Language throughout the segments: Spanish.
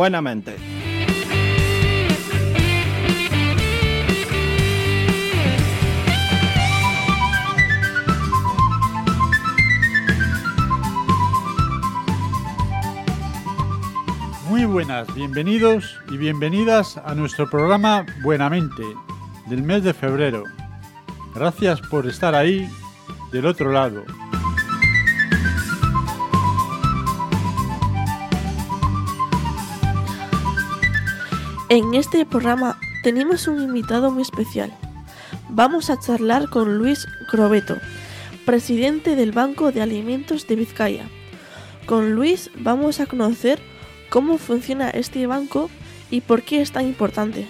Buenamente. Muy buenas, bienvenidos y bienvenidas a nuestro programa Buenamente del mes de febrero. Gracias por estar ahí, del otro lado. En este programa tenemos un invitado muy especial. Vamos a charlar con Luis Crobeto, presidente del Banco de Alimentos de Vizcaya. Con Luis vamos a conocer cómo funciona este banco y por qué es tan importante.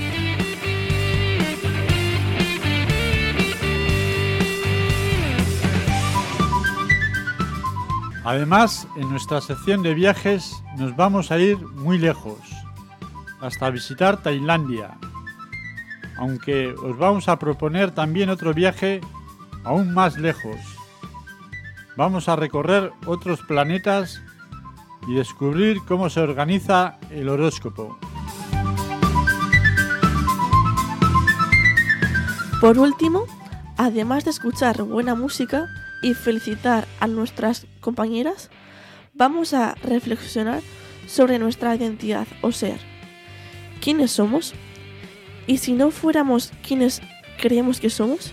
Además, en nuestra sección de viajes nos vamos a ir muy lejos, hasta visitar Tailandia, aunque os vamos a proponer también otro viaje aún más lejos. Vamos a recorrer otros planetas y descubrir cómo se organiza el horóscopo. Por último, además de escuchar buena música y felicitar a nuestras compañeras, vamos a reflexionar sobre nuestra identidad o ser. ¿Quiénes somos? ¿Y si no fuéramos quienes creemos que somos?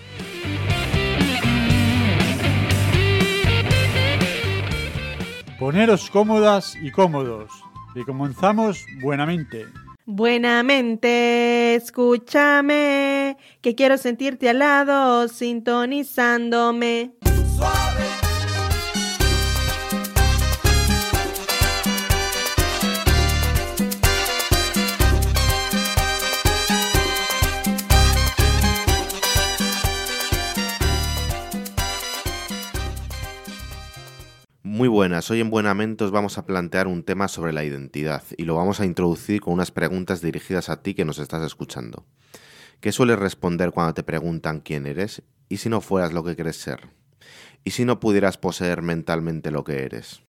Poneros cómodas y cómodos, que comenzamos buenamente. Buenamente, escúchame, que quiero sentirte al lado, sintonizándome. Suave. Muy buenas, hoy en Buenamente os vamos a plantear un tema sobre la identidad y lo vamos a introducir con unas preguntas dirigidas a ti que nos estás escuchando. ¿Qué sueles responder cuando te preguntan quién eres? ¿Y si no fueras lo que quieres ser? ¿Y si no pudieras poseer mentalmente lo que eres?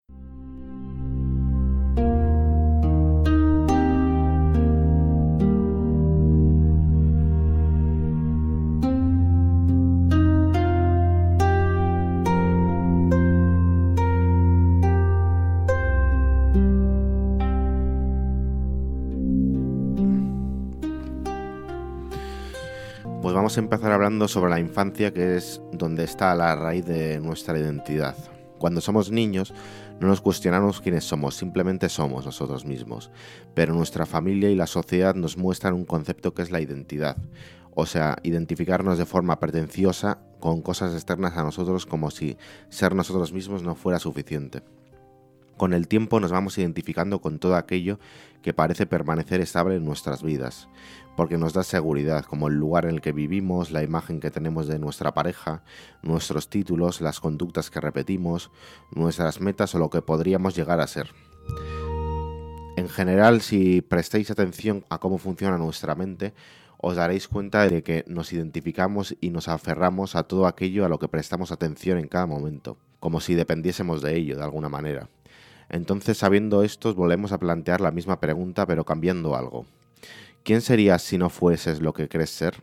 Pues vamos a empezar hablando sobre la infancia, que es donde está la raíz de nuestra identidad. Cuando somos niños no nos cuestionamos quiénes somos, simplemente somos nosotros mismos. Pero nuestra familia y la sociedad nos muestran un concepto que es la identidad. O sea, identificarnos de forma pretenciosa con cosas externas a nosotros como si ser nosotros mismos no fuera suficiente. Con el tiempo nos vamos identificando con todo aquello que parece permanecer estable en nuestras vidas, porque nos da seguridad, como el lugar en el que vivimos, la imagen que tenemos de nuestra pareja, nuestros títulos, las conductas que repetimos, nuestras metas o lo que podríamos llegar a ser. En general, si prestáis atención a cómo funciona nuestra mente, os daréis cuenta de que nos identificamos y nos aferramos a todo aquello a lo que prestamos atención en cada momento, como si dependiésemos de ello de alguna manera. Entonces, sabiendo esto, volvemos a plantear la misma pregunta, pero cambiando algo. ¿Quién serías si no fueses lo que crees ser?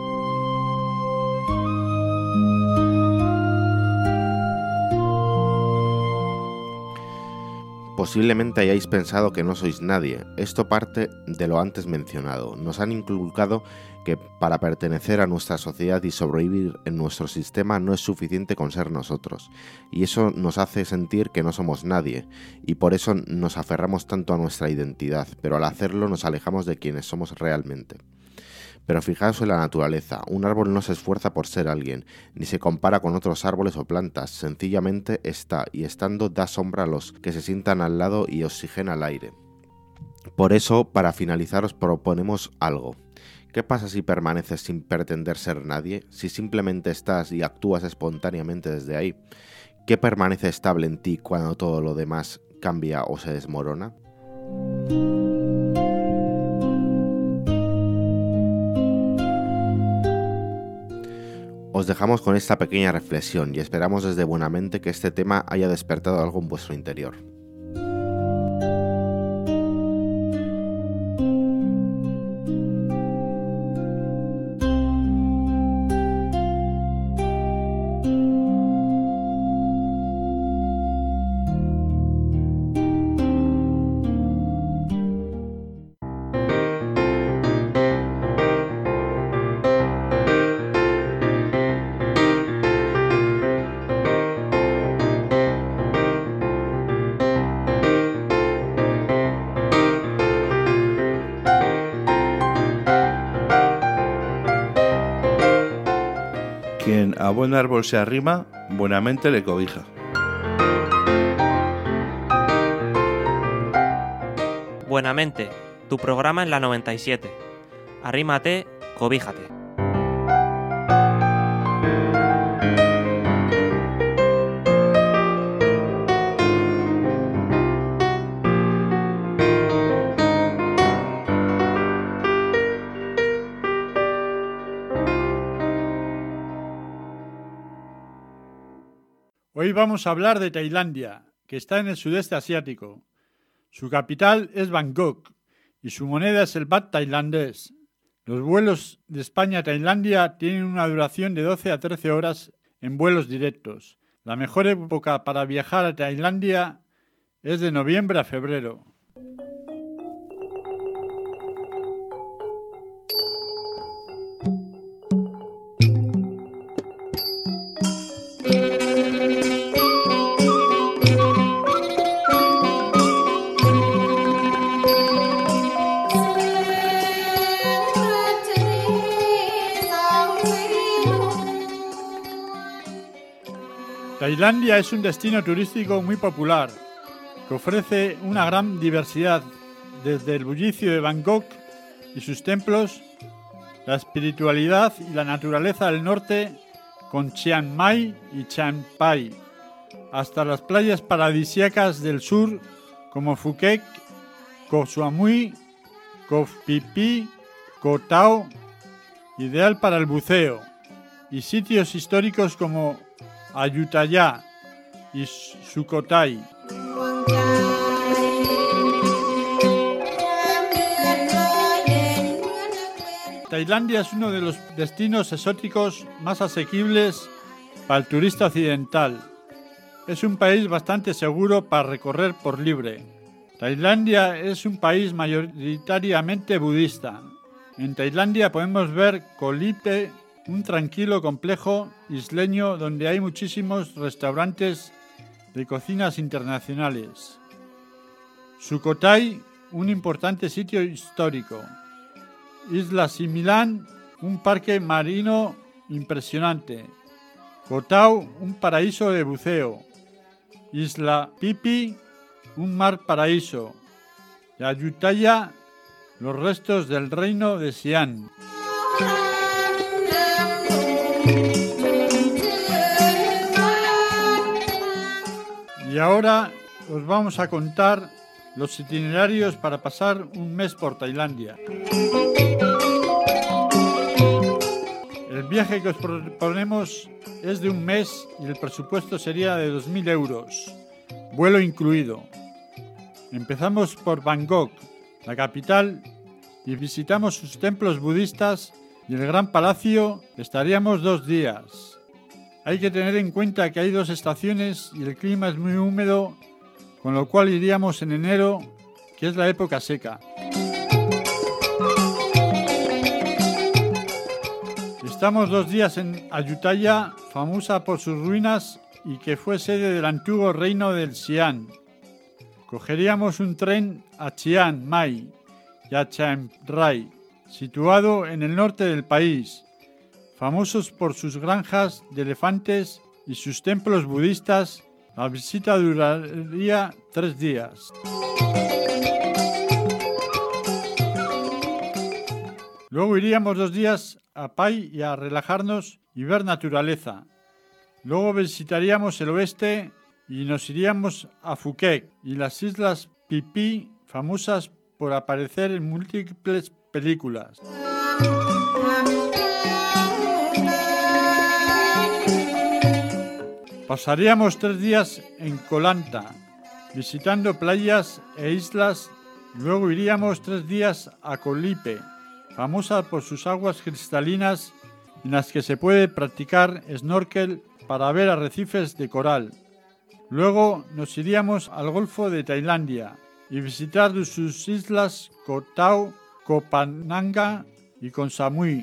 Posiblemente hayáis pensado que no sois nadie. Esto parte de lo antes mencionado. Nos han inculcado que para pertenecer a nuestra sociedad y sobrevivir en nuestro sistema no es suficiente con ser nosotros. Y eso nos hace sentir que no somos nadie. Y por eso nos aferramos tanto a nuestra identidad, pero al hacerlo nos alejamos de quienes somos realmente. Pero fijaos en la naturaleza, un árbol no se esfuerza por ser alguien, ni se compara con otros árboles o plantas, sencillamente está, y estando da sombra a los que se sientan al lado y oxigena el aire. Por eso, para finalizar, os proponemos algo. ¿Qué pasa si permaneces sin pretender ser nadie? Si simplemente estás y actúas espontáneamente desde ahí. ¿Qué permanece estable en ti cuando todo lo demás cambia o se desmorona? Os dejamos con esta pequeña reflexión y esperamos desde Buenamente que este tema haya despertado algo en vuestro interior. a buen árbol se arrima, buenamente le cobija. Buenamente, tu programa en la 97. Arrímate, cobíjate. Hoy vamos a hablar de Tailandia, que está en el sudeste asiático. Su capital es Bangkok y su moneda es el baht tailandés. Los vuelos de España a Tailandia tienen una duración de 12 a 13 horas en vuelos directos. La mejor época para viajar a Tailandia es de noviembre a febrero. Tailandia es un destino turístico muy popular, que ofrece una gran diversidad, desde el bullicio de Bangkok y sus templos, la espiritualidad y la naturaleza del norte con Chiang Mai y Chiang Pai, hasta las playas paradisíacas del sur como Phuket, Koh Samui, Koh Phi Phi, Koh Tao, ideal para el buceo, y sitios históricos como Ayutthaya y Sukhothai. Tailandia es uno de los destinos exóticos más asequibles para el turista occidental. Es un país bastante seguro para recorrer por libre. Tailandia es un país mayoritariamente budista. En Tailandia podemos ver Koh Lipe, un tranquilo complejo isleño donde hay muchísimos restaurantes de cocinas internacionales. Sukhothai, un importante sitio histórico. Isla Similan, un parque marino impresionante. Koh Tao, un paraíso de buceo. Isla Phi Phi, un mar paraíso. Y Ayutthaya, los restos del reino de Siam. Y ahora os vamos a contar los itinerarios para pasar un mes por Tailandia. El viaje que os proponemos es de un mes y el presupuesto sería de 2.000 euros, vuelo incluido. Empezamos por Bangkok, la capital, y visitamos sus templos budistas y el Gran Palacio. Estaríamos 2 días. Hay que tener en cuenta que hay 2 estaciones y el clima es muy húmedo, con lo cual iríamos en enero, que es la época seca. Estamos 2 días en Ayutthaya, famosa por sus ruinas y que fue sede del antiguo reino del Siam. Cogeríamos un tren a Chiang Mai y a Chiang Rai, situado en el norte del país, famosos por sus granjas de elefantes y sus templos budistas. La visita duraría 3 días. Luego iríamos 2 días a Pai y a relajarnos y ver naturaleza. Luego visitaríamos el oeste y nos iríamos a Phuket y las islas Phi Phi, famosas por aparecer en múltiples películas. Pasaríamos 3 días en Koh Lanta, visitando playas e islas. Luego iríamos 3 días a Koh Lipe, famosa por sus aguas cristalinas en las que se puede practicar snorkel para ver arrecifes de coral. Luego nos iríamos al Golfo de Tailandia y visitar sus islas Koh Tao, Koh Phangan y Koh Samui.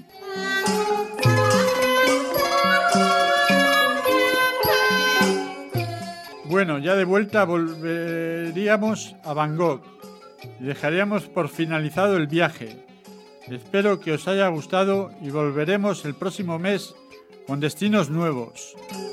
Bueno, ya de vuelta volveríamos a Bangkok y dejaríamos por finalizado el viaje. Espero que os haya gustado y volveremos el próximo mes con destinos nuevos.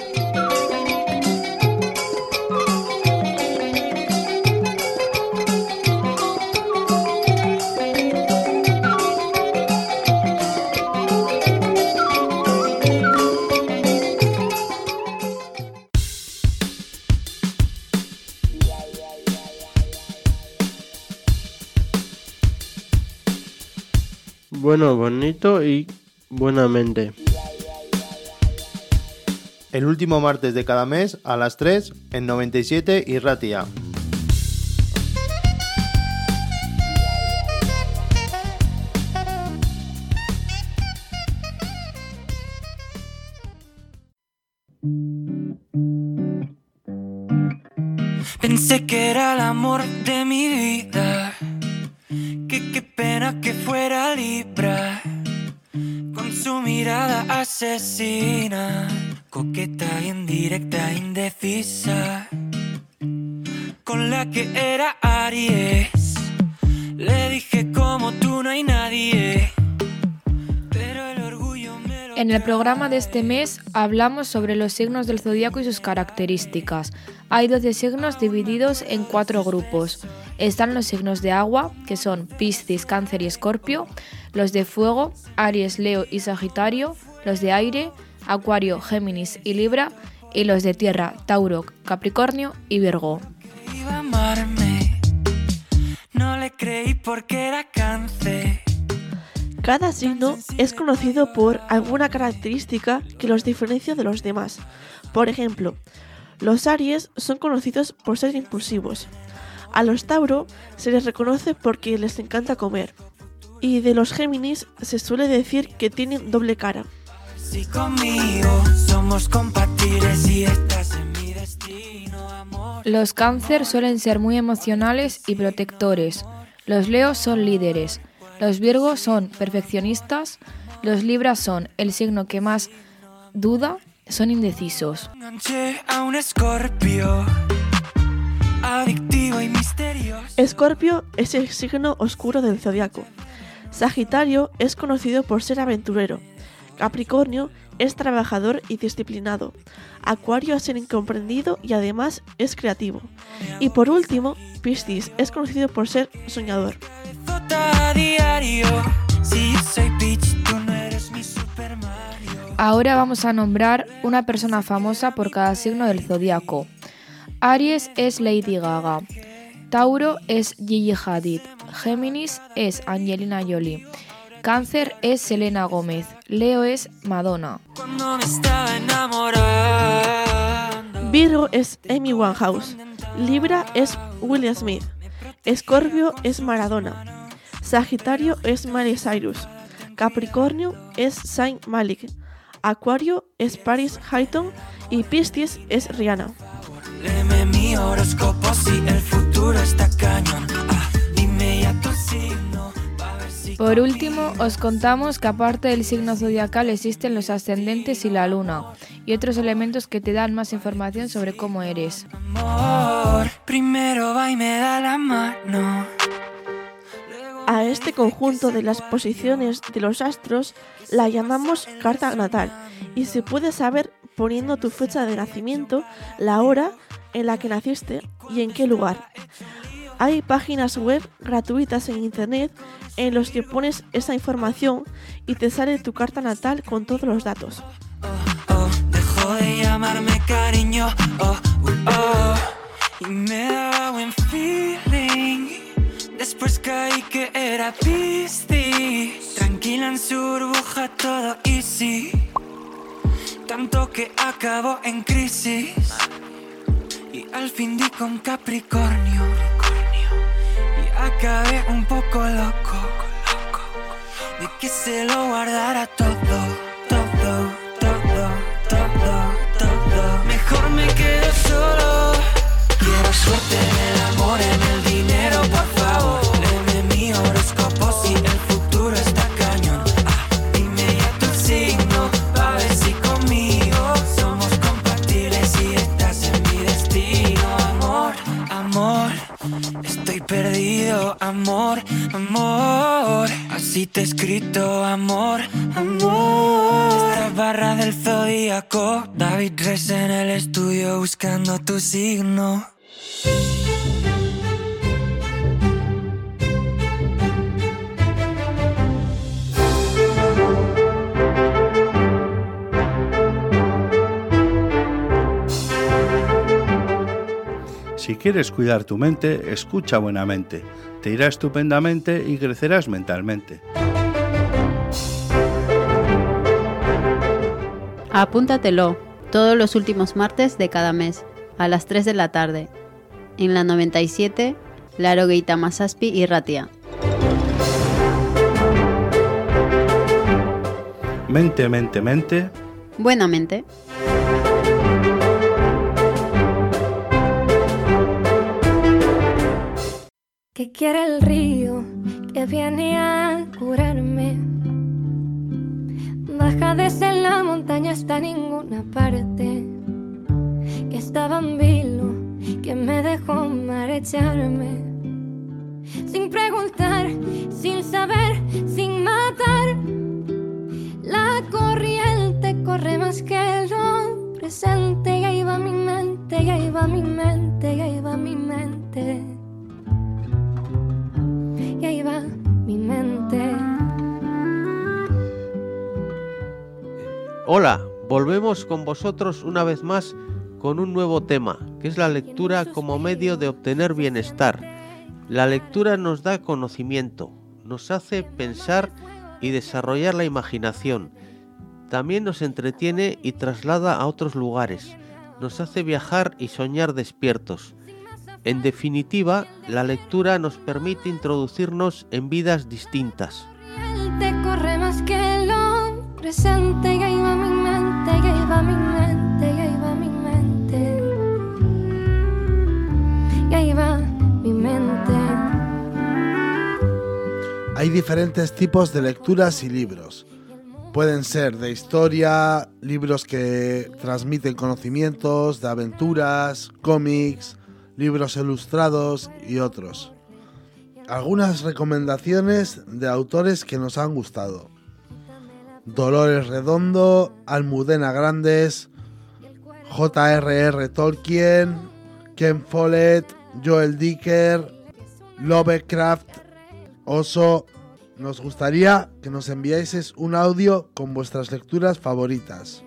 Bueno, bonito y buenamente. El último martes de cada mes a las 3 en 97 y Ratia. Pensé que era el amor de mi vida, que qué pena que fuera Libra, con su mirada asesina, coqueta, indirecta, indecisa, con la que era Aries. Le dije como tú no hay nadie, pero el orgullo me lo... En el programa de este mes hablamos sobre los signos del zodiaco y sus características. Hay 12 signos divididos en 4 grupos. Están los signos de agua, que son Piscis, Cáncer y Escorpio, los de fuego, Aries, Leo y Sagitario, los de aire, Acuario, Géminis y Libra, y los de tierra, Tauro, Capricornio y Virgo. Iba a amarme, no le creí porque era Cáncer. Cada signo es conocido por alguna característica que los diferencia de los demás. Por ejemplo, los Aries son conocidos por ser impulsivos. A los Tauro se les reconoce porque les encanta comer. Y de los Géminis se suele decir que tienen doble cara. Si conmigo somos compatibles y estás en mi destino, amor. Los Cáncer suelen ser muy emocionales y protectores. Los Leos son líderes. Los Virgos son perfeccionistas. Los Libras son el signo que más duda, son indecisos. Enganché a un Escorpio, adictivo y misterioso. Escorpio es el signo oscuro del zodiaco. Sagitario es conocido por ser aventurero. Capricornio es trabajador y disciplinado. Acuario es el incomprendido y además es creativo. Y por último, Piscis es conocido por ser soñador. Ahora vamos a nombrar una persona famosa por cada signo del zodiaco. Aries es Lady Gaga. Tauro es Gigi Hadid. Géminis es Angelina Jolie. Cáncer es Selena Gómez. Leo es Madonna. Virgo es Amy Winehouse. Libra es Will Smith. Escorpio es Maradona. Sagitario es Miley Cyrus. Capricornio es Zayn Malik. Acuario es Paris Hilton y Piscis es Rihanna. Léeme mi horóscopo si el futuro está cañón. Dime ya tu signo. Por último, os contamos que aparte del signo zodiacal existen los ascendentes y la luna, y otros elementos que te dan más información sobre cómo eres. Amor, primero va y me da la mano. A este conjunto de las posiciones de los astros la llamamos carta natal y se puede saber poniendo tu fecha de nacimiento, la hora en la que naciste y en qué lugar. Hay páginas web gratuitas en internet en los que pones esa información y te sale tu carta natal con todos los datos. Dejó de llamarme cariño, y me daba buen feeling. Después caí que era Piscis, tranquila en su burbuja, todo easy. Tanto que acabó en crisis y al fin di con Capricornio. Y acabé un poco loco de que se lo guardara todo. Mejor me quedo solo. Quiero suerte en el amor, en el dinero, por favor. Léeme mi horóscopo si el futuro está cañón. Dime ya tu signo, pa' ver si conmigo somos compatibles y estás en mi destino. Amor, amor, estoy perdido, amor, amor. Así te he escrito, amor, amor. Esta barra del zodíaco. David Res en el estudio buscando tu signo. Si quieres cuidar tu mente, escucha buenamente. Te irá estupendamente y crecerás mentalmente. Apúntatelo, todos los últimos martes de cada mes, a las 3 de la tarde, en la 97, Larogeita Masazpi y Ratia. Mente, mente, mente. Buenamente. Que quiere el río que viene a curarme. Baja desde la montaña hasta ninguna parte. Que estaba en vilo, que me dejó marecharme. Sin preguntar, sin saber, sin matar. La corriente corre más que lo presente. Y ahí va mi mente, y ahí va mi mente, y ahí va mi mente. Y ahí va mi mente. Hola, volvemos con vosotros una vez más con un nuevo tema, que es la lectura como medio de obtener bienestar. La lectura nos da conocimiento, nos hace pensar y desarrollar la imaginación. También nos entretiene y traslada a otros lugares, nos hace viajar y soñar despiertos. En definitiva, la lectura nos permite introducirnos en vidas distintas. Te corre más que lo presente. Y ahí va mi mente, y ahí va mi mente, y ahí va mi mente. Y ahí va mi mente. Hay diferentes tipos de lecturas y libros. Pueden ser de historia, libros que transmiten conocimientos, de aventuras, cómics, libros ilustrados y otros. Algunas recomendaciones de autores que nos han gustado: Dolores Redondo, Almudena Grandes, J.R.R. Tolkien, Ken Follett, Joel Dicker, Lovecraft, Oso. Nos gustaría que nos enviáis un audio con vuestras lecturas favoritas.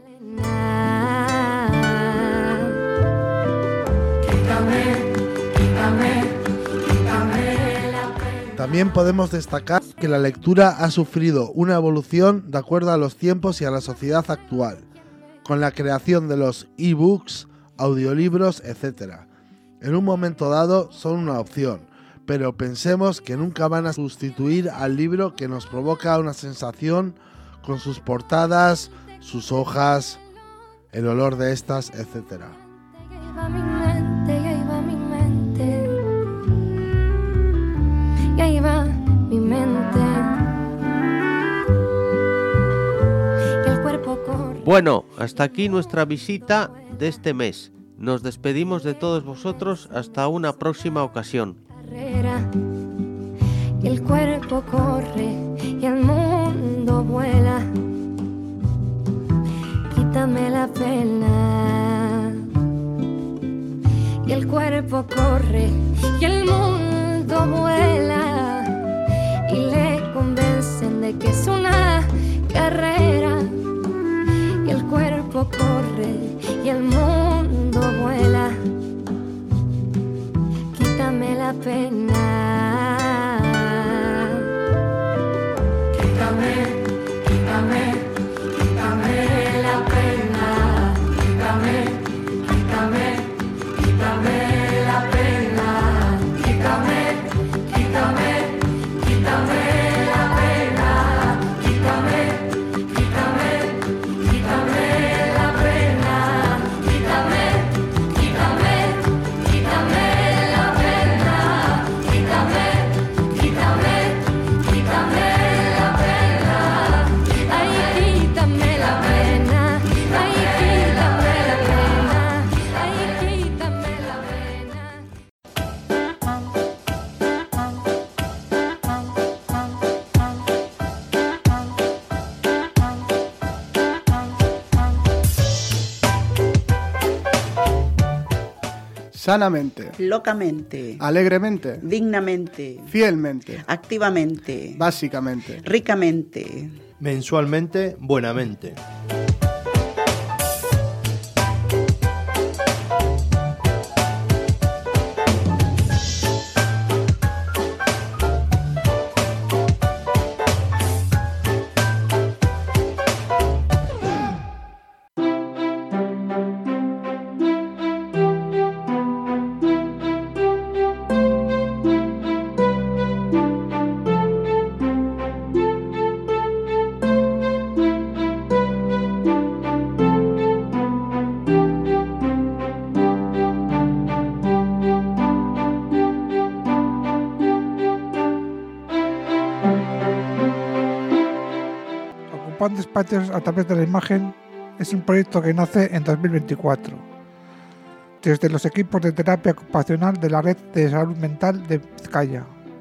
También podemos destacar que la lectura ha sufrido una evolución de acuerdo a los tiempos y a la sociedad actual, con la creación de los e-books, audiolibros, etc. En un momento dado son una opción, pero pensemos que nunca van a sustituir al libro, que nos provoca una sensación con sus portadas, sus hojas, el olor de estas, etc. Y ahí va mi mente. Y el cuerpo corre. Bueno, hasta aquí nuestra visita de este mes. Nos despedimos de todos vosotros hasta una próxima ocasión. Y el cuerpo corre y el mundo vuela. Quítame la pena. Y el cuerpo corre y el mundo vuela. Y le convencen de que es una carrera. Y el cuerpo corre y el mundo vuela. Quítame la pena. Quítame, quítame, quítame la pena. Quítame, quítame, quítame la pena. Quítame, quítame, quítame la pena. Quítame, quítame, quítame la pena. sanamente, locamente, alegremente, dignamente, fielmente, activamente, básicamente, ricamente, mensualmente, buenamente. Ocupando espacios a través de la imagen es un proyecto que nace en 2024 desde los equipos de terapia ocupacional de la Red de Salud Mental de Vizcaya.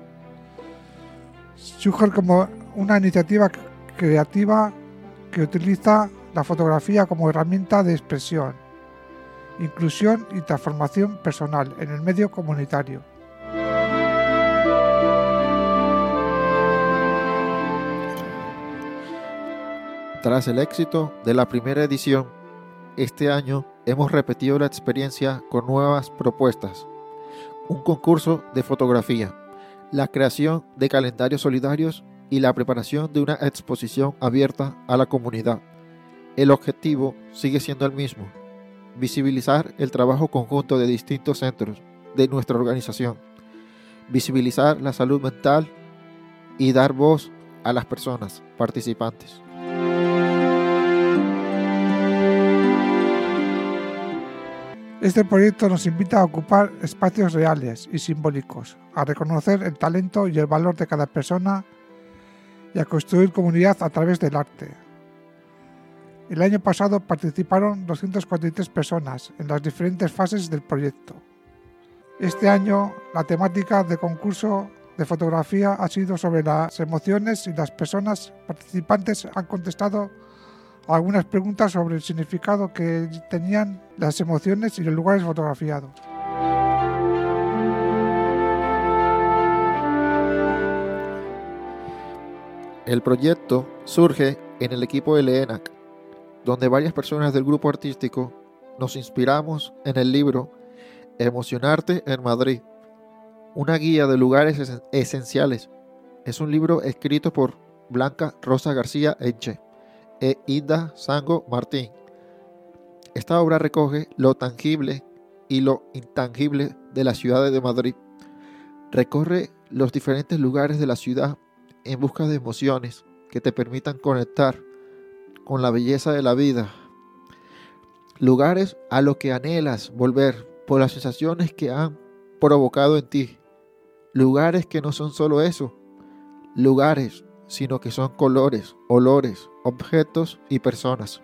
Surge como una iniciativa creativa que utiliza la fotografía como herramienta de expresión, inclusión y transformación personal en el medio comunitario. Tras el éxito de la primera edición, este año hemos repetido la experiencia con nuevas propuestas. Un concurso de fotografía, la creación de calendarios solidarios y la preparación de una exposición abierta a la comunidad. El objetivo sigue siendo el mismo: visibilizar el trabajo conjunto de distintos centros de nuestra organización, visibilizar la salud mental y dar voz a las personas participantes. Este proyecto nos invita a ocupar espacios reales y simbólicos, a reconocer el talento y el valor de cada persona y a construir comunidad a través del arte. El año pasado participaron 243 personas en las diferentes fases del proyecto. Este año la temática del concurso de fotografía ha sido sobre las emociones y las personas participantes han contestado algunas preguntas sobre el significado que tenían las emociones y los lugares fotografiados. El proyecto surge en el equipo de LENAC, donde varias personas del grupo artístico nos inspiramos en el libro Emocionarte en Madrid, una guía de lugares esenciales. Es un libro escrito por Blanca Rosa García Enche e Ida Sango Martín. Esta obra recoge lo tangible y lo intangible de la ciudad de Madrid. Recorre los diferentes lugares de la ciudad en busca de emociones que te permitan conectar con la belleza de la vida. Lugares a los que anhelas volver por las sensaciones que han provocado en ti. Lugares que no son solo eso, lugares, sino que son colores, olores, objetos y personas.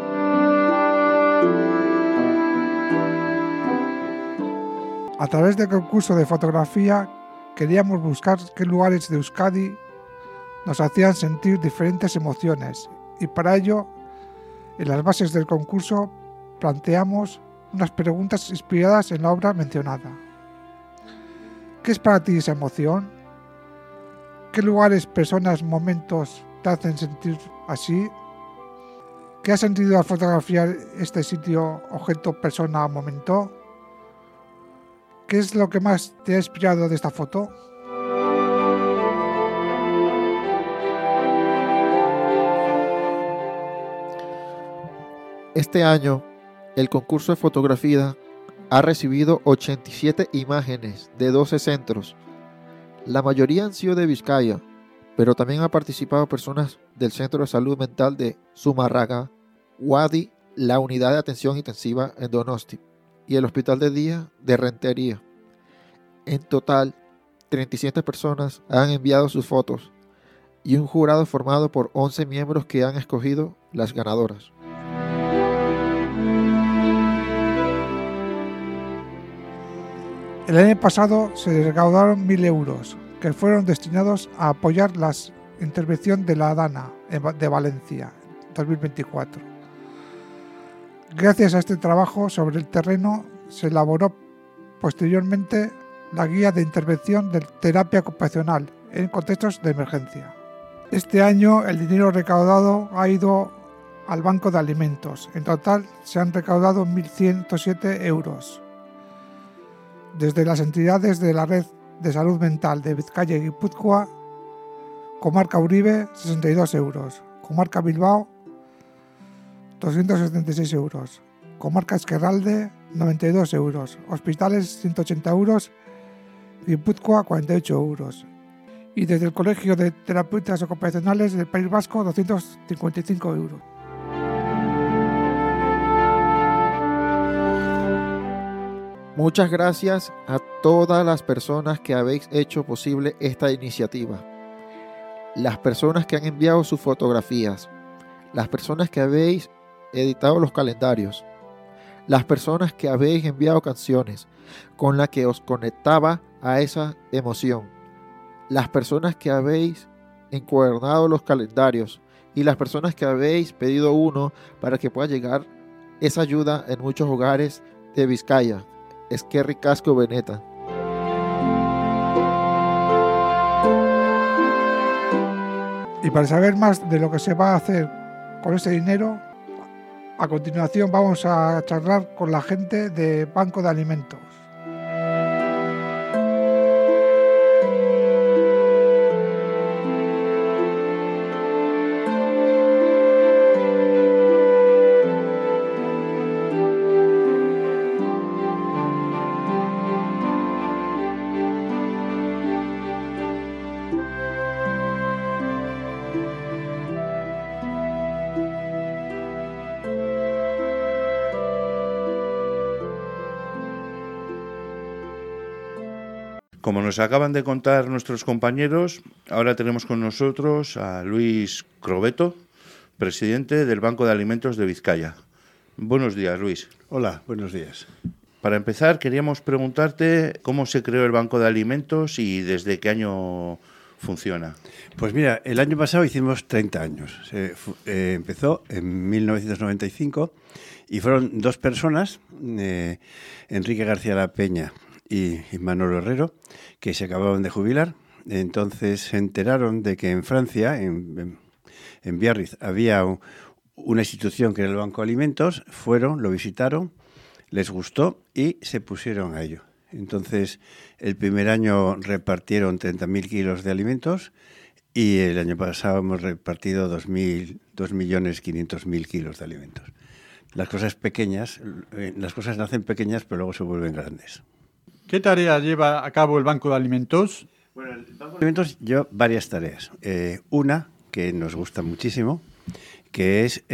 A través del concurso de fotografía queríamos buscar qué lugares de Euskadi nos hacían sentir diferentes emociones y para ello, en las bases del concurso, planteamos unas preguntas inspiradas en la obra mencionada. ¿Qué es para ti esa emoción? ¿Qué lugares, personas, momentos te hacen sentir así? ¿Qué has sentido al fotografiar este sitio, objeto, persona o momento? ¿Qué es lo que más te ha inspirado de esta foto? Este año, el concurso de fotografía ha recibido 87 imágenes de 12 centros. La mayoría han sido de Vizcaya, pero también han participado personas del Centro de Salud Mental de Zumárraga, Wadi, la Unidad de Atención Intensiva en Donosti y el Hospital de Día de Rentería. En total, 37 personas han enviado sus fotos y un jurado formado por 11 miembros que han escogido las ganadoras. El año pasado se recaudaron 1.000 euros que fueron destinados a apoyar la intervención de la DANA de Valencia en 2024. Gracias a este trabajo sobre el terreno se elaboró posteriormente la guía de intervención de terapia ocupacional en contextos de emergencia. Este año el dinero recaudado ha ido al Banco de Alimentos. En total se han recaudado 1.107 euros. Desde las entidades de la Red de Salud Mental de Vizcaya y Guipúzcoa, Comarca Uribe, 62 euros. Comarca Bilbao, 276 euros. Comarca Esquerralde, 92 euros. Hospitales, 180 euros. Guipúzcoa, 48 euros. Y desde el Colegio de Terapeutas Ocupacionales del País Vasco, 255 euros. Muchas gracias a todas las personas que habéis hecho posible esta iniciativa. Las personas que han enviado sus fotografías, las personas que habéis editado los calendarios, las personas que habéis enviado canciones con las que os conectaba a esa emoción, las personas que habéis encuadernado los calendarios y las personas que habéis pedido uno para que pueda llegar esa ayuda en muchos hogares de Vizcaya, Esquerri Casco Veneta. Y para saber más de lo que se va a hacer con ese dinero, a continuación vamos a charlar con la gente de Banco de Alimentos. Como nos acaban de contar nuestros compañeros, ahora tenemos con nosotros a Luis Crobeto, presidente del Banco de Alimentos de Vizcaya. Buenos días, Luis. Hola, buenos días. Para empezar, queríamos preguntarte cómo se creó el Banco de Alimentos y desde qué año funciona. Pues mira, el año pasado hicimos 30 años. Empezó en 1995 y fueron dos personas, Enrique García La Peña y Manolo Herrero, que se acababan de jubilar. Entonces se enteraron de que en Francia, en Biarritz, había una institución que era el Banco de Alimentos. Fueron, lo visitaron, les gustó y se pusieron a ello. Entonces el primer año repartieron 30.000 kilos de alimentos y el año pasado hemos repartido 2.500.000 kilos de alimentos. Las cosas pequeñas, las cosas nacen pequeñas pero luego se vuelven grandes. ¿Qué tarea lleva a cabo el Banco de Alimentos? Bueno, el Banco de Alimentos lleva varias tareas. Una que nos gusta muchísimo, que es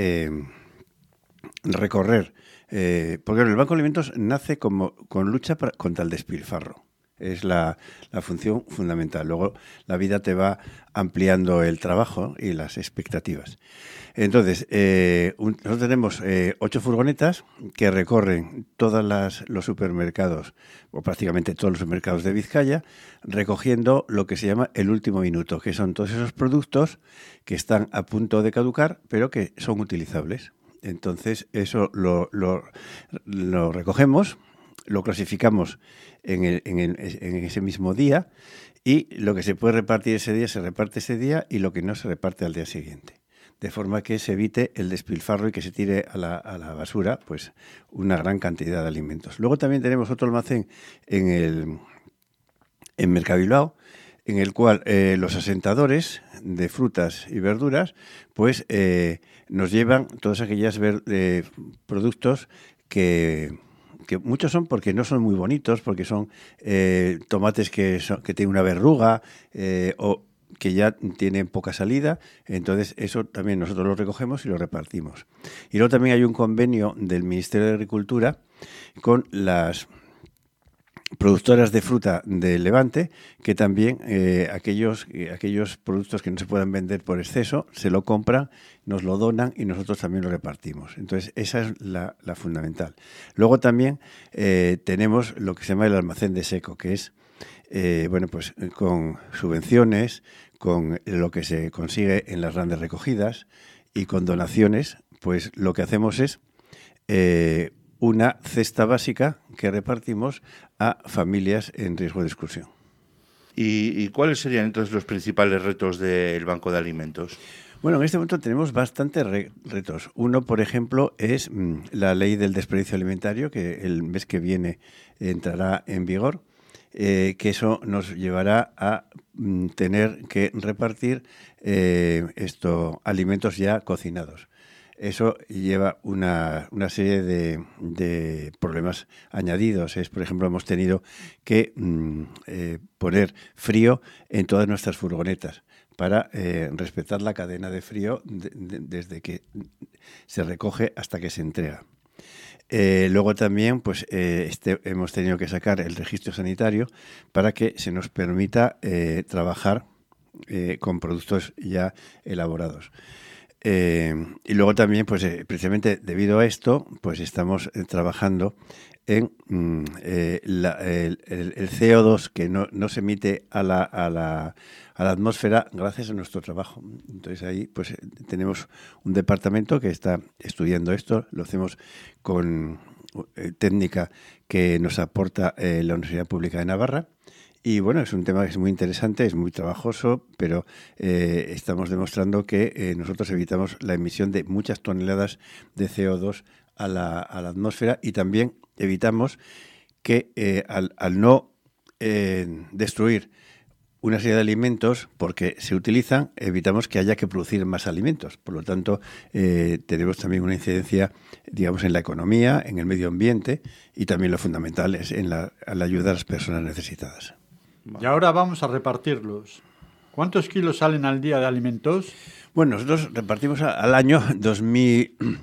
recorrer, porque el Banco de Alimentos nace con lucha contra el despilfarro. Es la función fundamental. Luego la vida te va ampliando el trabajo y las expectativas. Entonces, nosotros tenemos 8 furgonetas que recorren todos los supermercados, o prácticamente todos los supermercados de Vizcaya, recogiendo lo que se llama el último minuto, que son todos esos productos que están a punto de caducar, pero que son utilizables. Entonces, eso lo recogemos, lo clasificamos en ese mismo día y lo que se puede repartir ese día se reparte ese día y lo que no se reparte al día siguiente. De forma que se evite el despilfarro y que se tire a la basura pues una gran cantidad de alimentos. Luego también tenemos otro almacén en Mercabilbao, en el cual los asentadores de frutas y verduras pues nos llevan todos aquellos productos que muchos son porque no son muy bonitos, porque son tomates que tienen una verruga o que ya tienen poca salida. Entonces eso también nosotros lo recogemos y lo repartimos. Y luego también hay un convenio del Ministerio de Agricultura con las productoras de fruta del Levante, que también aquellos productos que no se puedan vender por exceso se lo compran, nos lo donan y nosotros también lo repartimos. Entonces esa es la fundamental. Luego también tenemos lo que se llama el almacén de seco, que es pues con subvenciones, con lo que se consigue en las grandes recogidas y con donaciones, pues lo que hacemos es una cesta básica que repartimos a familias en riesgo de exclusión. ¿Y cuáles serían entonces los principales retos del Banco de Alimentos? Bueno, en este momento tenemos bastantes retos. Uno, por ejemplo, es la ley del desperdicio alimentario, que el mes que viene entrará en vigor, que eso nos llevará a tener que repartir alimentos ya cocinados. Eso lleva una serie de problemas añadidos. Por ejemplo, hemos tenido que poner frío en todas nuestras furgonetas para respetar la cadena de frío desde que se recoge hasta que se entrega. Luego también pues, hemos tenido que sacar el registro sanitario para que se nos permita trabajar con productos ya elaborados. Y luego también, pues precisamente debido a esto, pues estamos trabajando en el CO2 que no se emite a la atmósfera gracias a nuestro trabajo. Entonces ahí pues tenemos un departamento que está estudiando esto, lo hacemos con técnica que nos aporta la Universidad Pública de Navarra. Y bueno, es un tema que es muy interesante, es muy trabajoso, pero estamos demostrando que nosotros evitamos la emisión de muchas toneladas de CO2 a la atmósfera y también evitamos que al no destruir una serie de alimentos, porque se utilizan, evitamos que haya que producir más alimentos. Por lo tanto, tenemos también una incidencia, digamos, en la economía, en el medio ambiente y también lo fundamental es en la ayuda a las personas necesitadas. Y ahora vamos a repartirlos. ¿Cuántos kilos salen al día de alimentos? Bueno, nosotros repartimos al año 2.500.000,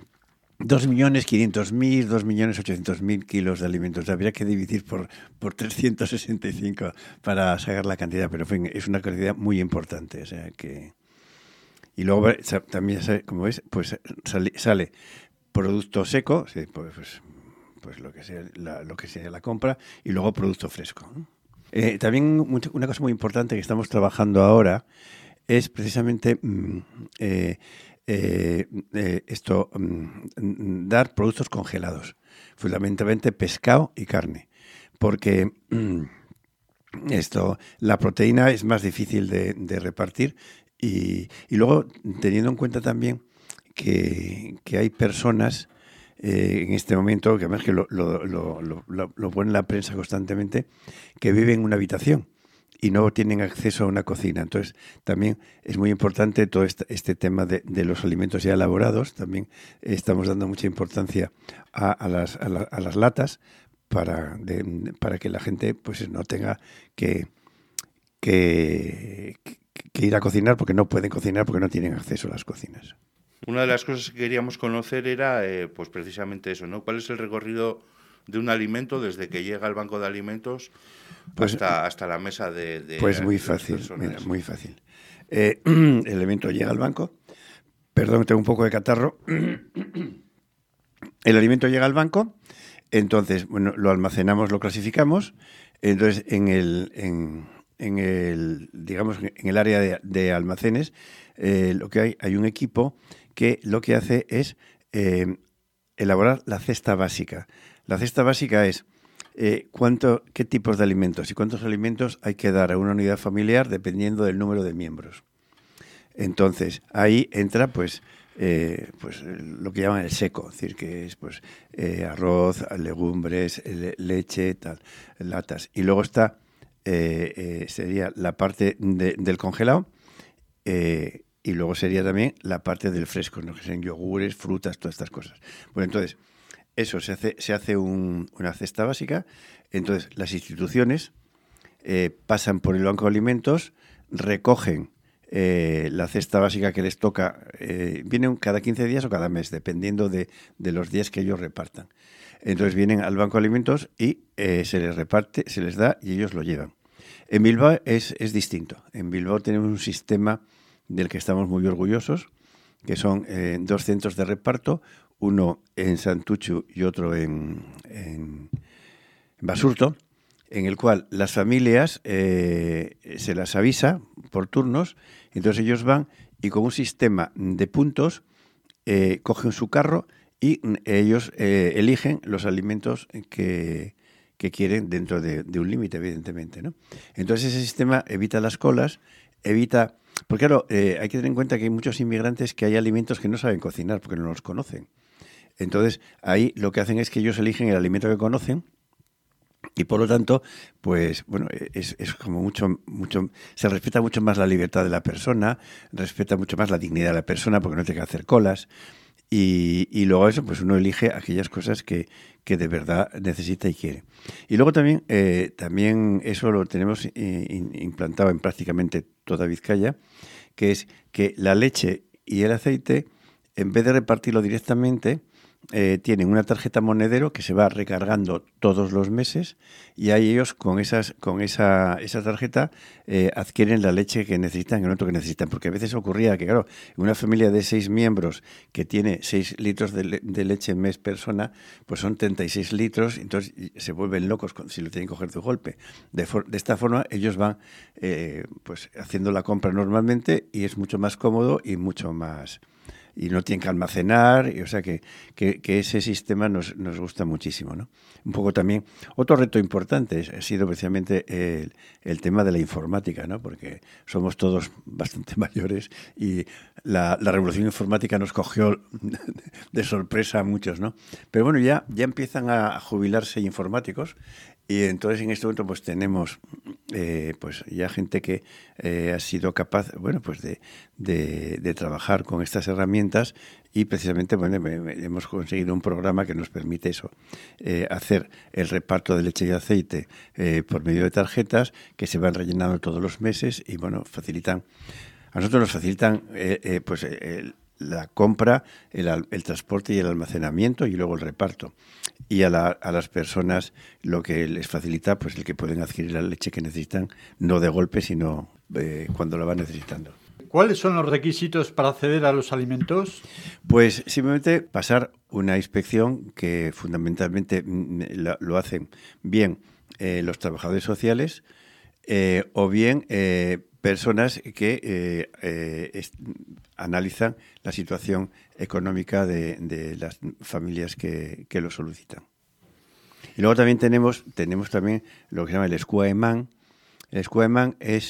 2.800.000 kilos de alimentos. Habría que dividir por 365 para sacar la cantidad, pero en fin, es una cantidad muy importante. O sea que... Y luego también, como ves, pues sale producto seco, pues lo que sea la compra, y luego producto fresco, ¿no? También una cosa muy importante que estamos trabajando ahora es precisamente dar productos congelados, fundamentalmente pescado y carne, porque la proteína es más difícil de repartir y luego teniendo en cuenta también que hay personas en este momento, que además que lo pone en la prensa constantemente, que viven en una habitación y no tienen acceso a una cocina. Entonces, también es muy importante todo este tema de los alimentos ya elaborados. También estamos dando mucha importancia a las latas para que la gente pues no tenga que ir a cocinar porque no pueden cocinar porque no tienen acceso a las cocinas. Una de las cosas que queríamos conocer era pues precisamente eso, ¿no? ¿Cuál es el recorrido de un alimento desde que llega al Banco de Alimentos hasta la mesa de pues muy fácil, mira, muy fácil. El alimento llega al banco. Perdón, tengo un poco de catarro. El alimento llega al banco, entonces bueno, lo almacenamos, lo clasificamos. Entonces en el área de almacenes lo que hay un equipo que lo que hace es elaborar la cesta básica. La cesta básica es qué tipos de alimentos y cuántos alimentos hay que dar a una unidad familiar dependiendo del número de miembros. Entonces, ahí entra pues lo que llaman el seco, es decir, que es pues arroz, legumbres, leche, latas. Y luego está sería la parte del congelado. Y luego sería también la parte del fresco, ¿no? Que sean yogures, frutas, todas estas cosas. Bueno, entonces, eso se hace una cesta básica. Entonces, las instituciones pasan por el Banco de Alimentos, recogen la cesta básica que les toca. Vienen cada 15 días o cada mes, dependiendo de los días que ellos repartan. Entonces, vienen al Banco de Alimentos y se les reparte, se les da y ellos lo llevan. En Bilbao es distinto. En Bilbao tenemos un sistema del que estamos muy orgullosos, que son 2 centros de reparto, uno en Santuchu y otro en Basurto, en el cual las familias se las avisa por turnos, entonces ellos van y con un sistema de puntos cogen su carro y ellos eligen los alimentos que quieren dentro de un límite, evidentemente, ¿no? Entonces ese sistema evita las colas, evita... Porque claro, hay que tener en cuenta que hay muchos inmigrantes que hay alimentos que no saben cocinar porque no los conocen. Entonces ahí lo que hacen es que ellos eligen el alimento que conocen y por lo tanto, pues bueno, es como mucho, se respeta mucho más la libertad de la persona, respeta mucho más la dignidad de la persona porque no tiene que hacer colas. Y luego eso, pues uno elige aquellas cosas que de verdad necesita y quiere. Y luego también eso lo tenemos implantado en prácticamente toda Vizcaya, que es que la leche y el aceite, en vez de repartirlo directamente, tienen una tarjeta monedero que se va recargando todos los meses y ahí ellos con esa tarjeta adquieren la leche que necesitan, el otro que necesitan. Porque a veces ocurría que, claro, una familia de 6 miembros que tiene 6 litros de leche mes persona, pues son 36 litros, entonces se vuelven locos si lo tienen que coger de golpe. De esta forma ellos van pues haciendo la compra normalmente y es mucho más cómodo y mucho más... y no tienen que almacenar, o sea que ese sistema nos gusta muchísimo, ¿no? Un poco también, otro reto importante ha sido precisamente el tema de la informática, ¿no? Porque somos todos bastante mayores y la revolución informática nos cogió de sorpresa a muchos, ¿no? Pero bueno, ya empiezan a jubilarse informáticos. Y entonces en este momento pues tenemos pues ya gente que ha sido capaz, bueno, pues de trabajar con estas herramientas y precisamente bueno, hemos conseguido un programa que nos permite eso, hacer el reparto de leche y aceite por medio de tarjetas que se van rellenando todos los meses y bueno, a nosotros nos facilitan la compra, el transporte y el almacenamiento y luego el reparto. Y a las personas lo que les facilita, pues el que pueden adquirir la leche que necesitan, no de golpe, sino cuando la van necesitando. ¿Cuáles son los requisitos para acceder a los alimentos? Pues simplemente pasar una inspección que fundamentalmente lo hacen bien los trabajadores sociales o bien personas que analizan la situación económica de las familias que lo solicitan. Y luego también tenemos también lo que se llama el escuaemán. El escuaemán es...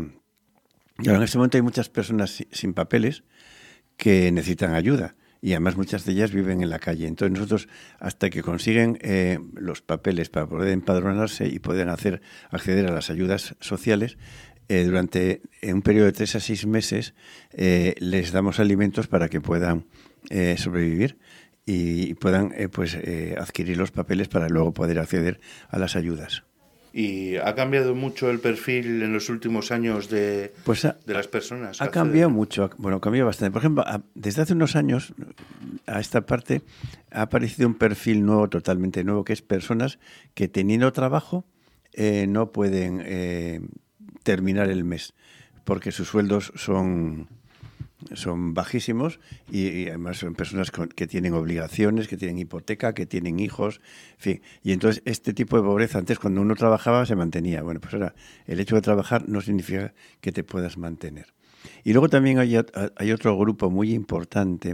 en este momento hay muchas personas sin papeles que necesitan ayuda y además muchas de ellas viven en la calle. Entonces nosotros, hasta que consiguen los papeles para poder empadronarse y pueden acceder a las ayudas sociales, durante un periodo de 3 a 6 meses les damos alimentos para que puedan sobrevivir y puedan adquirir los papeles para luego poder acceder a las ayudas. ¿Y ha cambiado mucho el perfil en los últimos años de las personas? Ha cambiado mucho, ha cambiado bastante. Por ejemplo, desde hace unos años a esta parte ha aparecido un perfil nuevo, totalmente nuevo, que es personas que teniendo trabajo no pueden terminar el mes porque sus sueldos son bajísimos y además son personas que tienen obligaciones, que tienen hipoteca, que tienen hijos, en fin. Y entonces este tipo de pobreza, antes cuando uno trabajaba se mantenía. Bueno, pues ahora el hecho de trabajar no significa que te puedas mantener. Y luego también hay otro grupo muy importante,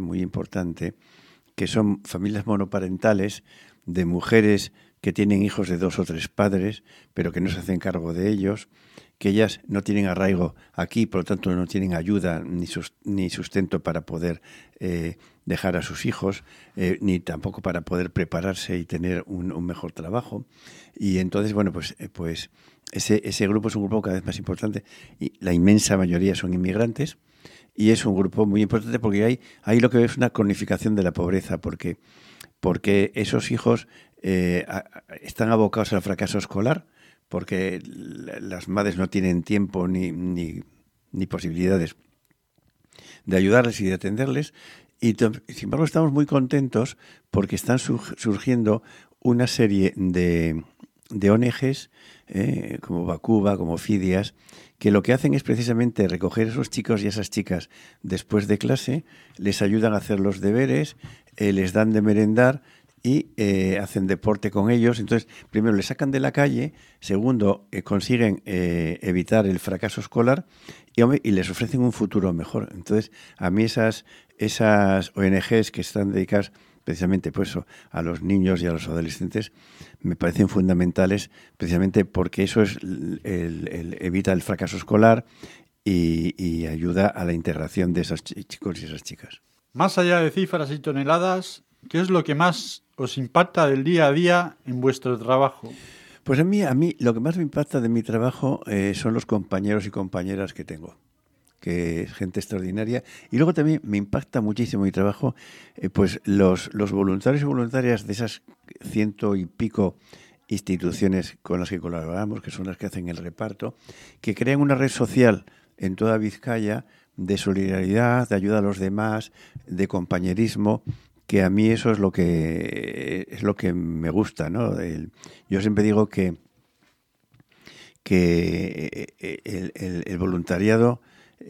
que son familias monoparentales de mujeres que tienen hijos de 2 o 3 padres, pero que no se hacen cargo de ellos, que ellas no tienen arraigo aquí, por lo tanto no tienen ayuda ni sustento para poder dejar a sus hijos, ni tampoco para poder prepararse y tener un mejor trabajo. Y entonces, bueno, pues ese grupo es un grupo cada vez más importante y la inmensa mayoría son inmigrantes y es un grupo muy importante porque hay lo que es una cronificación de la pobreza, porque esos hijos están abocados al fracaso escolar, porque las madres no tienen tiempo ni posibilidades de ayudarles y de atenderles. Y sin embargo estamos muy contentos porque están surgiendo una serie de ONGs como Bakuba, como Fidias, que lo que hacen es precisamente recoger a esos chicos y a esas chicas después de clase, les ayudan a hacer los deberes, les dan de merendar y hacen deporte con ellos. Entonces, primero les sacan de la calle, segundo consiguen evitar el fracaso escolar y les ofrecen un futuro mejor. Entonces, a mí esas ONGs que están dedicadas precisamente pues eso, a los niños y a los adolescentes, me parecen fundamentales precisamente porque eso es evita el fracaso escolar y ayuda a la integración de esos chicos y esas chicas. Más allá de cifras y toneladas, ¿qué es lo que más os impacta del día a día en vuestro trabajo? Pues a mí lo que más me impacta de mi trabajo son los compañeros y compañeras que tengo, que es gente extraordinaria. Y luego también me impacta muchísimo mi trabajo, pues los voluntarios y voluntarias de esas 100 y pico instituciones con las que colaboramos, que son las que hacen el reparto, que crean una red social en toda Vizcaya de solidaridad, de ayuda a los demás, de compañerismo, que a mí eso es lo que me gusta, ¿no? Yo siempre digo que el voluntariado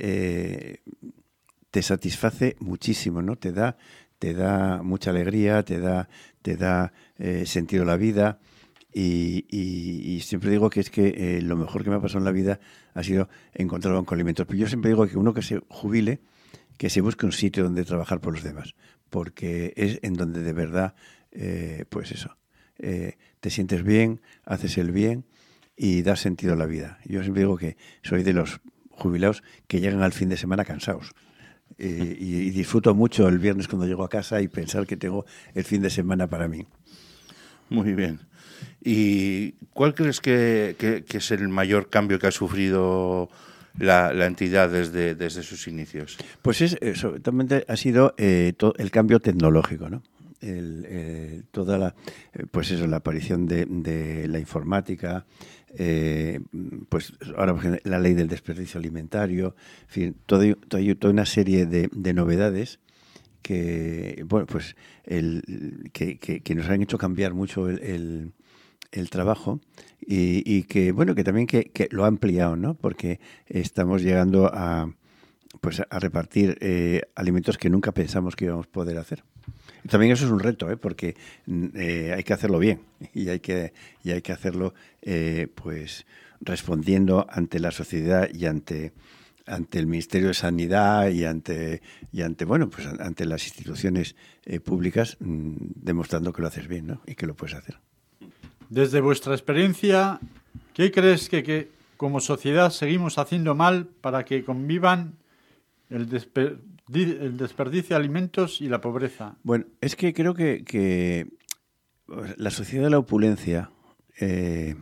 te satisface muchísimo, ¿no? Te da mucha alegría, te da sentido a la vida. Y siempre digo que es que lo mejor que me ha pasado en la vida ha sido encontrar Banco de Alimentos. Pero yo siempre digo que uno que se jubile, que se busque un sitio donde trabajar por los demás, porque es en donde de verdad, pues eso, te sientes bien, haces el bien y das sentido a la vida. Yo siempre digo que soy de los jubilados que llegan al fin de semana cansados. Y disfruto mucho el viernes cuando llego a casa y pensar que tengo el fin de semana para mí. Muy bien. ¿Y cuál crees que es el mayor cambio que ha sufrido la entidad desde sus inicios? Pues totalmente ha sido todo el cambio tecnológico, ¿no? Toda la la aparición de la informática, pues ahora la ley del desperdicio alimentario, en fin, toda una serie de novedades que bueno pues que nos han hecho cambiar mucho el trabajo y que bueno que también que lo ha ampliado, ¿no? Porque estamos llegando a repartir alimentos que nunca pensamos que íbamos a poder hacer. Y también eso es un reto, porque hay que hacerlo bien y hay que hacerlo pues respondiendo ante la sociedad y ante el Ministerio de Sanidad y ante las instituciones públicas, demostrando que lo haces bien, ¿no? Y que lo puedes hacer. Desde vuestra experiencia, ¿qué crees que como sociedad seguimos haciendo mal para que convivan el desperdicio de alimentos y la pobreza? Bueno, es que creo que la sociedad de la opulencia es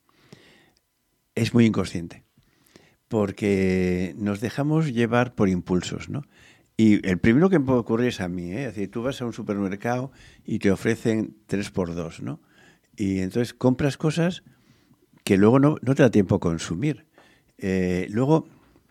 muy inconsciente, porque nos dejamos llevar por impulsos, ¿no? Y el primero que me puede ocurrir es a mí, Es decir, tú vas a un supermercado y te ofrecen 3x2, ¿no? Y entonces compras cosas que luego no te da tiempo a consumir. Luego,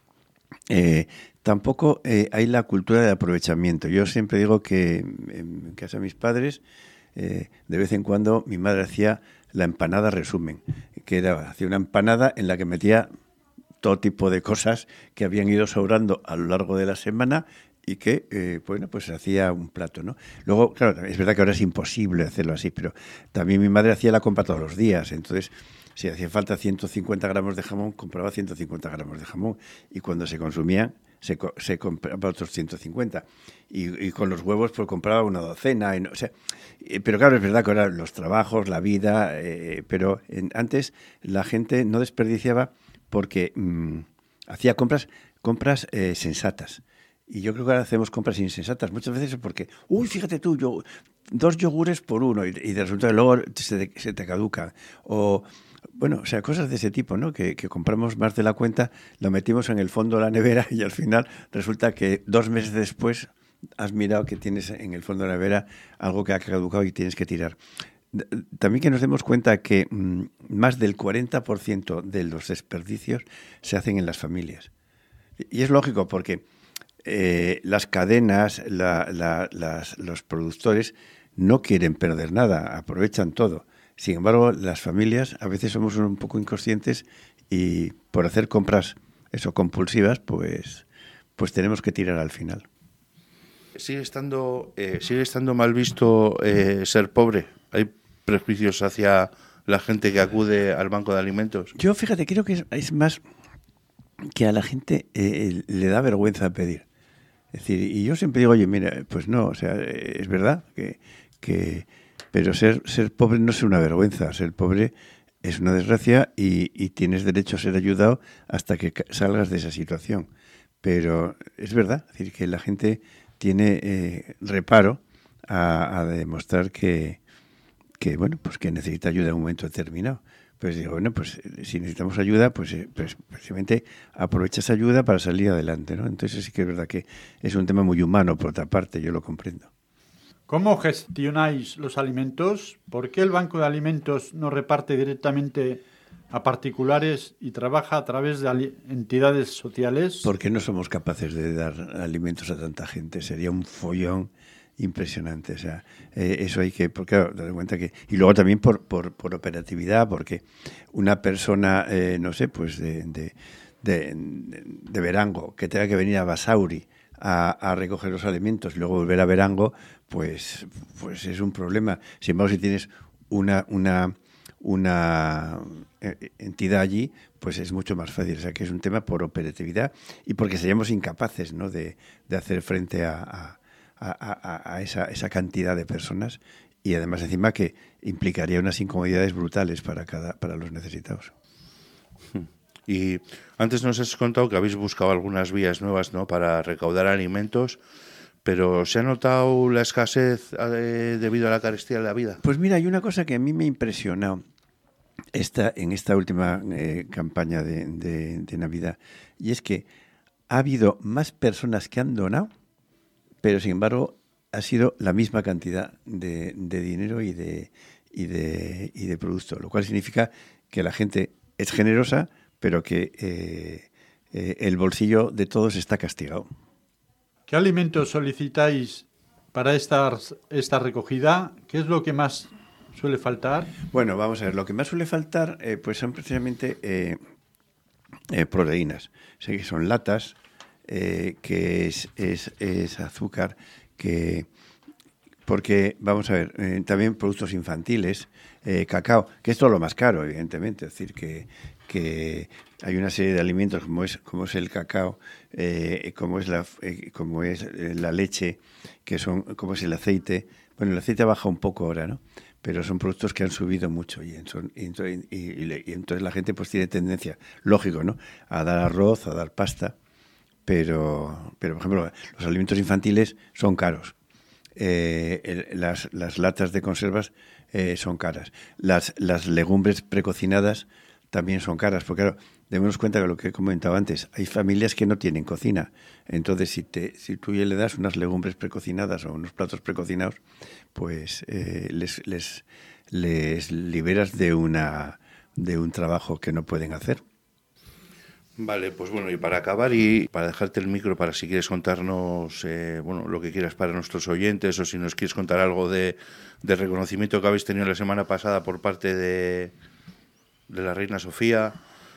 tampoco hay la cultura de aprovechamiento. Yo siempre digo que en casa de mis padres, de vez en cuando mi madre hacía la empanada resumen, que hacía una empanada en la que metía todo tipo de cosas que habían ido sobrando a lo largo de la semana y que, pues hacía un plato, ¿no? Luego, claro, es verdad que ahora es imposible hacerlo así, pero también mi madre hacía la compra todos los días, entonces si hacía falta 150 gramos de jamón, compraba 150 gramos de jamón y cuando se consumían se compraba otros 150 y con los huevos pues compraba una docena, pero claro, es verdad que ahora los trabajos, la vida, pero antes la gente no desperdiciaba porque hacía compras sensatas. Y yo creo que ahora hacemos compras insensatas. Muchas veces es porque, fíjate tú, 2 yogures por 1 y de resulta que luego se te caducan. O cosas de ese tipo, ¿no? Que compramos más de la cuenta, lo metimos en el fondo de la nevera y al final resulta que 2 meses después has mirado que tienes en el fondo de la nevera algo que ha caducado y tienes que tirar. También que nos demos cuenta que más del 40% de los desperdicios se hacen en las familias. Y es lógico porque las cadenas, los productores no quieren perder nada, aprovechan todo. Sin embargo, las familias a veces somos un poco inconscientes y por hacer compras compulsivas, pues tenemos que tirar al final. ¿Sigue estando mal visto ser pobre? ¿Hay prejuicios hacia la gente que acude al banco de alimentos? Yo, fíjate, creo que es más que a la gente le da vergüenza pedir. Es decir, y yo siempre digo, oye, mira, pues no, o sea, es verdad pero ser pobre no es una vergüenza, ser pobre es una desgracia y tienes derecho a ser ayudado hasta que salgas de esa situación. Pero es verdad, es decir, que la gente tiene reparo a demostrar que bueno, pues que necesita ayuda en un momento determinado. Pues digo, bueno, pues si necesitamos ayuda, pues precisamente aprovecha esa ayuda para salir adelante, ¿no? Entonces sí que es verdad que es un tema muy humano, por otra parte, yo lo comprendo. ¿Cómo gestionáis los alimentos? ¿Por qué el Banco de Alimentos no reparte directamente a particulares y trabaja a través de entidades sociales? Porque no somos capaces de dar alimentos a tanta gente. Sería un follón impresionante. O sea, eso hay que, porque claro, dar cuenta que, y luego también por operatividad, porque una persona, no sé, pues de Verango, que tenga que venir a Basauri a recoger los alimentos y luego volver a Verango, pues es un problema. Sin embargo, si tienes una entidad allí, pues es mucho más fácil. O sea, que es un tema por operatividad y porque seríamos incapaces, ¿no?, de hacer frente a esa cantidad de personas, y además encima que implicaría unas incomodidades brutales para los necesitados. Y antes nos has contado que habéis buscado algunas vías nuevas, ¿no?, para recaudar alimentos, pero ¿se ha notado la escasez debido a la carestía de la vida? Pues mira, hay una cosa que a mí me ha impresionado en esta última campaña de Navidad, y es que ha habido más personas que han donado, pero sin embargo ha sido la misma cantidad de dinero y de producto, lo cual significa que la gente es generosa, pero que el bolsillo de todos está castigado. ¿Qué alimentos solicitáis para esta recogida? ¿Qué es lo que más suele faltar? Bueno, vamos a ver, lo que más suele faltar pues son precisamente proteínas. Sé que son latas, que es azúcar, porque, vamos a ver, también productos infantiles, cacao, que es todo lo más caro, evidentemente. Es decir, que hay una serie de alimentos como es el cacao, como es la leche, como es el aceite. Bueno, el aceite baja un poco ahora, ¿no? Pero son productos que han subido mucho y entonces la gente pues tiene tendencia, lógico, ¿no?, a dar arroz, a dar pasta, pero por ejemplo, los alimentos infantiles son caros. Las latas de conservas son caras. Las legumbres precocinadas también son caras, porque claro, démonos cuenta que lo que he comentado antes, hay familias que no tienen cocina. Entonces, si tú ya le das unas legumbres precocinadas o unos platos precocinados, pues les liberas de un trabajo que no pueden hacer. Vale, pues bueno, y para acabar y para dejarte el micro para si quieres contarnos lo que quieras para nuestros oyentes, o si nos quieres contar algo de reconocimiento que habéis tenido la semana pasada por parte de la Reina Sofía,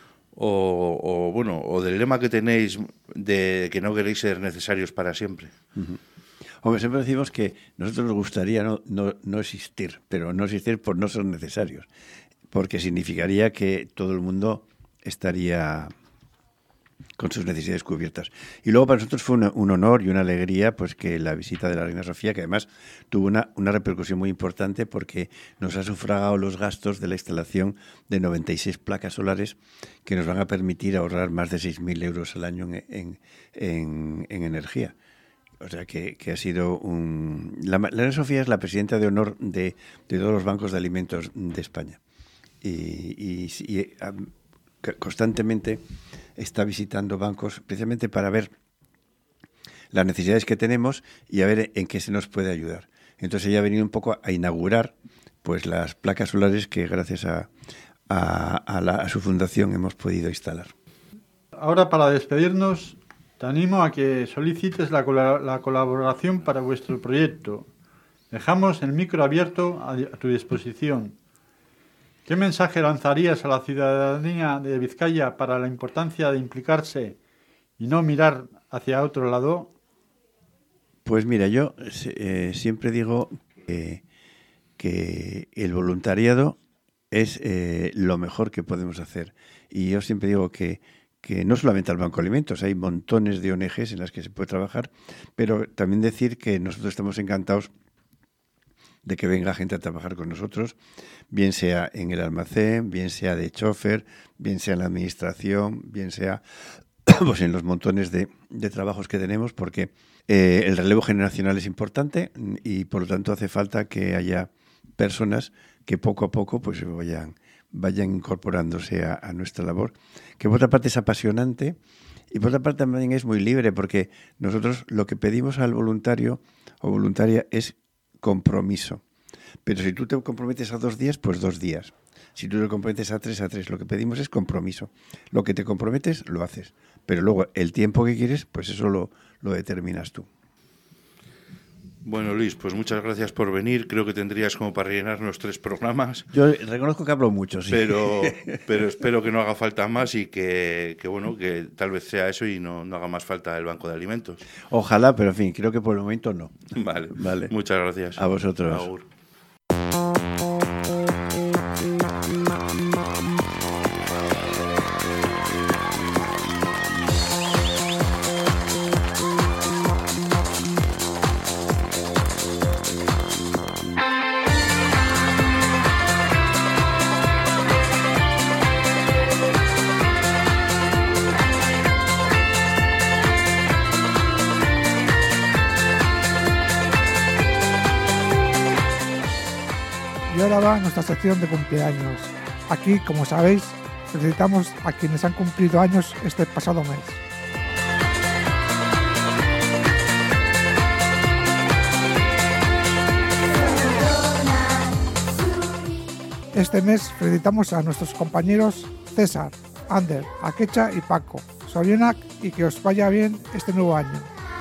o del lema que tenéis de que no queréis ser necesarios para siempre. Uh-huh. Hombre, siempre decimos que nosotros nos gustaría no existir, pero no existir por no ser necesarios, porque significaría que todo el mundo estaría con sus necesidades cubiertas. Y luego para nosotros fue un honor y una alegría pues que la visita de la Reina Sofía, que además tuvo una repercusión muy importante porque nos ha sufragado los gastos de la instalación de 96 placas solares que nos van a permitir ahorrar más de 6.000 euros al año en energía. O sea que ha sido la Reina Sofía es la presidenta de honor de todos los bancos de alimentos de España. Y constantemente está visitando bancos precisamente para ver las necesidades que tenemos y a ver en qué se nos puede ayudar. Entonces ella ha venido un poco a inaugurar pues las placas solares que gracias a su fundación hemos podido instalar. Ahora, para despedirnos, te animo a que solicites la colaboración para vuestro proyecto. Dejamos el micro abierto a tu disposición. ¿Qué mensaje lanzarías a la ciudadanía de Vizcaya para la importancia de implicarse y no mirar hacia otro lado? Pues mira, yo siempre digo que el voluntariado es lo mejor que podemos hacer. Y yo siempre digo que no solamente al Banco de Alimentos, hay montones de ONGs en las que se puede trabajar, pero también decir que nosotros estamos encantados de que venga gente a trabajar con nosotros, bien sea en el almacén, bien sea de chofer, bien sea en la administración, bien sea pues en los montones de trabajos que tenemos, porque el relevo generacional es importante y por lo tanto hace falta que haya personas que poco a poco pues vayan incorporándose a nuestra labor, que por otra parte es apasionante y por otra parte también es muy libre, porque nosotros lo que pedimos al voluntario o voluntaria es compromiso. Pero si tú te comprometes a 2 días, pues 2 días. Si tú te comprometes a 3, a 3. Lo que pedimos es compromiso. Lo que te comprometes, lo haces. Pero luego el tiempo que quieres, pues eso lo determinas tú. Bueno, Luis, pues muchas gracias por venir. Creo que tendrías como para rellenarnos 3 programas. Yo reconozco que hablo mucho, sí. Pero espero que no haga falta más y que tal vez sea eso y no haga más falta el Banco de Alimentos. Ojalá, pero en fin, creo que por el momento no. Vale. Muchas gracias. A vosotros. Agur. Y ahora va nuestra sección de cumpleaños. Aquí, como sabéis, felicitamos a quienes han cumplido años este pasado mes. Este mes felicitamos a nuestros compañeros César, Ander, Akecha y Paco. Sorionak y que os vaya bien este nuevo año.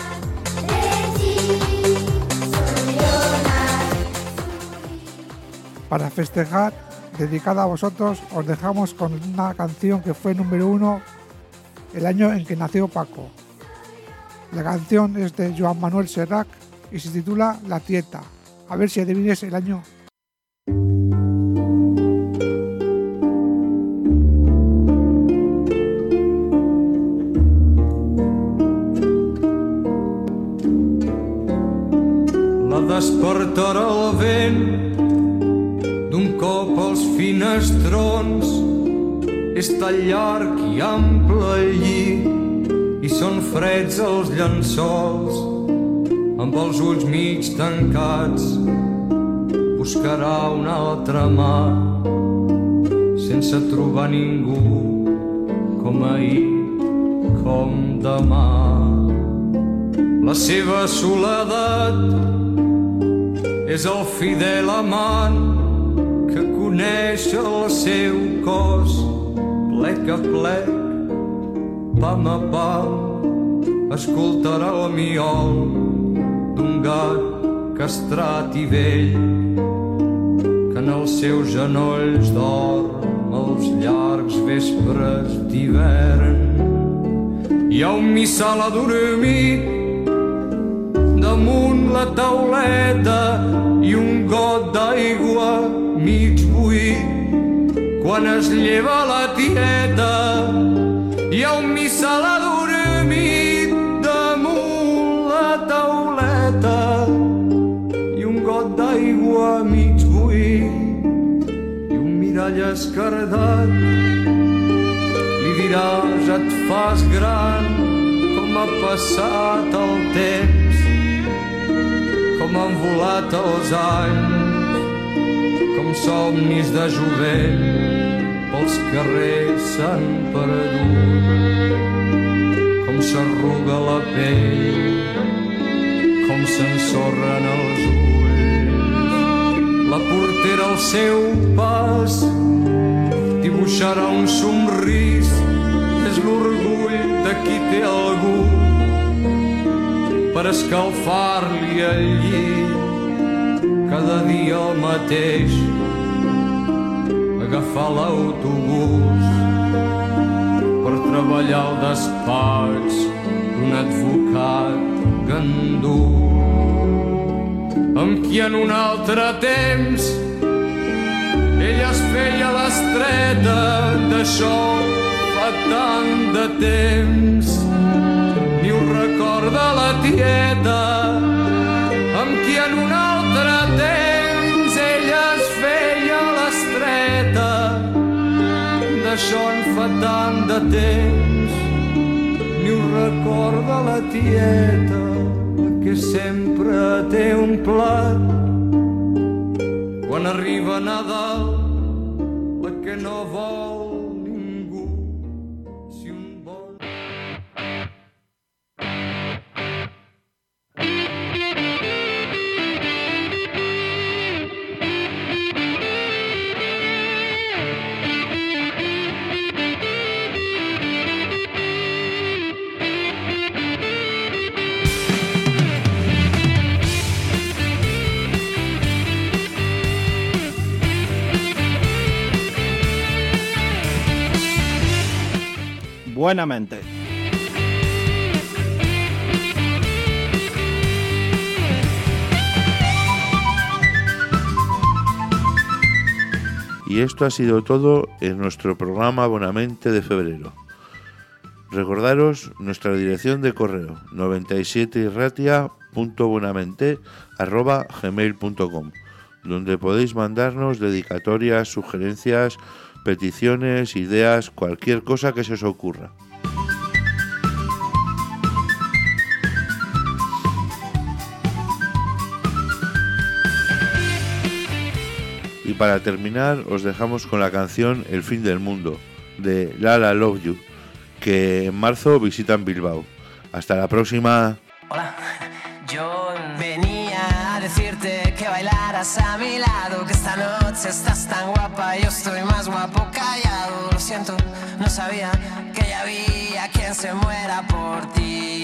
Para festejar, dedicada a vosotros, os dejamos con una canción que fue número 1 el año en que nació Paco. La canción es de Joan Manuel Serrat y se titula La Tieta. A ver si adivines el año. La despertarà el vent d'un cop als finestrons. És tan llarg i ample el llit i són freds els llençols. Amb els ulls mig tancats buscarà una altra mà sense trobar ningú com ahir, com demà. La seva soledat és el fidel amant que coneix el seu cos plec a plec, pam a pam, escoltarà el miol d'un gat castrat i vell que en els seus genolls dorm els llargs vespres d'hivern. Hi ha un missal adormit damunt la tauleta i un got d'aigua mig buit. Quan es lleva la tieta hi ha un missal adormit damunt la tauleta i un got d'aigua mig buit i un mirall escardat. Li diràs et fas gran, com ha passat el temps, com han volat els anys, com somnis de jovent pels carrers s'han perdut, com s'arruga la pell, com s'ensorren els ulls. La portera al seu pas dibuixarà un somrís, és l'orgull de qui té algú per escalfar-li el llit cada dia el mateix, agafar l'autobús per treballar al despatx d'un advocat gandú amb qui en un altre temps ella es feia l'estreta. D'això fa fa tant de temps, ni un record de la tieta, amb qui en un altre temps ella es feia l'estreta. D'això en fa tant de temps, ni un record de la tieta, que sempre té un plat quan arriba Nadal, la que no vol ningú, si un vol. Buenamente. Y esto ha sido todo en nuestro programa Buenamente de febrero. Recordaros nuestra dirección de correo 97irratia.buenamente@gmail.com, donde podéis mandarnos dedicatorias, sugerencias, peticiones, ideas, cualquier cosa que se os ocurra. Y para terminar os dejamos con la canción El fin del mundo de Lala Love You, que en marzo visitan Bilbao. Hasta la próxima. Hola, yo venía a decirte que bailaras a mi lado, que esta noche estás tan guapa, yo estoy más guapo callado. Lo siento, no sabía que ya había quien se muera por ti.